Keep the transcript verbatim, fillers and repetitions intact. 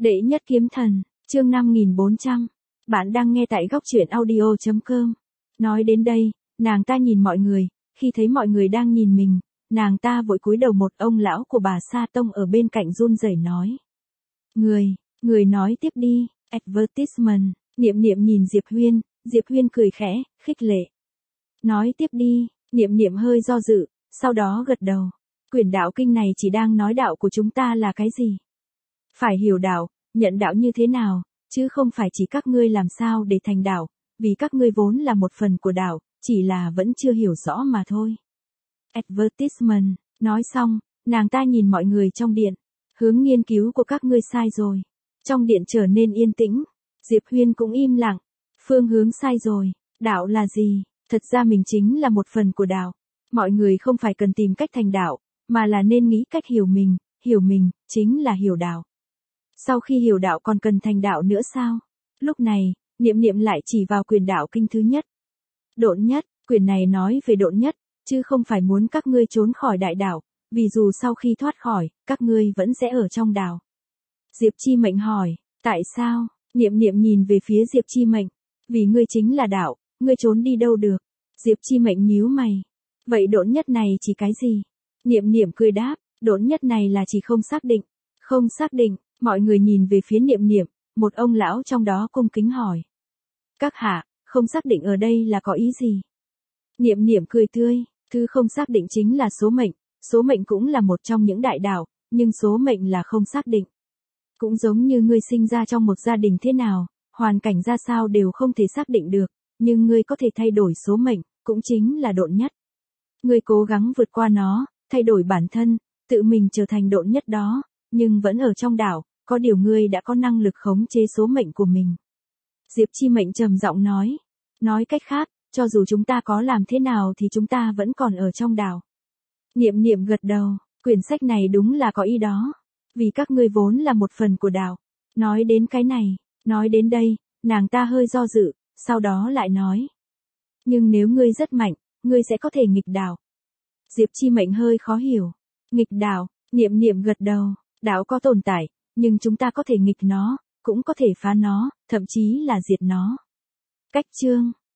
Đệ nhất kiếm thần, chương năm nghìn bốn trăm. Bạn đang nghe tại góc truyện audio chấm com. Nói đến đây, nàng ta nhìn mọi người, khi thấy mọi người đang nhìn mình, nàng ta vội cúi đầu. Một ông lão của bà Sa Tông ở bên cạnh run rẩy nói. Người, người nói tiếp đi, advertisement. Niệm Niệm nhìn Diệp Huyên, Diệp Huyên cười khẽ, khích lệ. Nói tiếp đi, Niệm Niệm hơi do dự, sau đó gật đầu. Quyển đạo kinh này chỉ đang nói đạo của chúng ta là cái gì. Phải hiểu đạo, nhận đạo như thế nào, chứ không phải chỉ các ngươi làm sao để thành đạo, vì các ngươi vốn là một phần của đạo, chỉ là vẫn chưa hiểu rõ mà thôi. Advertisement, nói xong, nàng ta nhìn mọi người trong điện, hướng nghiên cứu của các ngươi sai rồi. Trong điện trở nên yên tĩnh, Diệp Huyên cũng im lặng, phương hướng sai rồi, đạo là gì, thật ra mình chính là một phần của đạo. Mọi người không phải cần tìm cách thành đạo, mà là nên nghĩ cách hiểu mình, hiểu mình, chính là hiểu đạo. Sau khi hiểu đạo còn cần thành đạo nữa sao? Lúc này, Niệm Niệm lại chỉ vào quyển đạo kinh thứ nhất. Độn nhất, quyển này nói về độn nhất, chứ không phải muốn các ngươi trốn khỏi đại đạo, vì dù sau khi thoát khỏi, các ngươi vẫn sẽ ở trong đạo. Diệp Chi Mệnh hỏi, tại sao? Niệm Niệm nhìn về phía Diệp Chi Mệnh, vì ngươi chính là đạo, ngươi trốn đi đâu được? Diệp Chi Mệnh nhíu mày, vậy độn nhất này chỉ cái gì? Niệm Niệm cười đáp, độn nhất này là chỉ không xác định. Không xác định. Mọi người nhìn về phía Niệm Niệm, một ông lão trong đó cung kính hỏi. Các hạ, không xác định ở đây là có ý gì? Niệm Niệm cười tươi, thứ không xác định chính là số mệnh, số mệnh cũng là một trong những đại đạo, nhưng số mệnh là không xác định. Cũng giống như ngươi sinh ra trong một gia đình thế nào, hoàn cảnh ra sao đều không thể xác định được, nhưng ngươi có thể thay đổi số mệnh, cũng chính là độn nhất. Ngươi cố gắng vượt qua nó, thay đổi bản thân, tự mình trở thành độn nhất đó, nhưng vẫn ở trong đạo. Có điều ngươi đã có năng lực khống chế số mệnh của mình. Diệp Chi Mệnh trầm giọng nói. Nói cách khác, cho dù chúng ta có làm thế nào thì chúng ta vẫn còn ở trong đạo. Niệm Niệm gật đầu, quyển sách này đúng là có ý đó. Vì các ngươi vốn là một phần của đạo. Nói đến cái này, nói đến đây, nàng ta hơi do dự, sau đó lại nói. Nhưng nếu ngươi rất mạnh, ngươi sẽ có thể nghịch đạo. Diệp Chi Mệnh hơi khó hiểu. Nghịch đạo, Niệm Niệm gật đầu, đạo có tồn tại. Nhưng chúng ta có thể nghịch nó, cũng có thể phá nó, thậm chí là diệt nó. Cách chương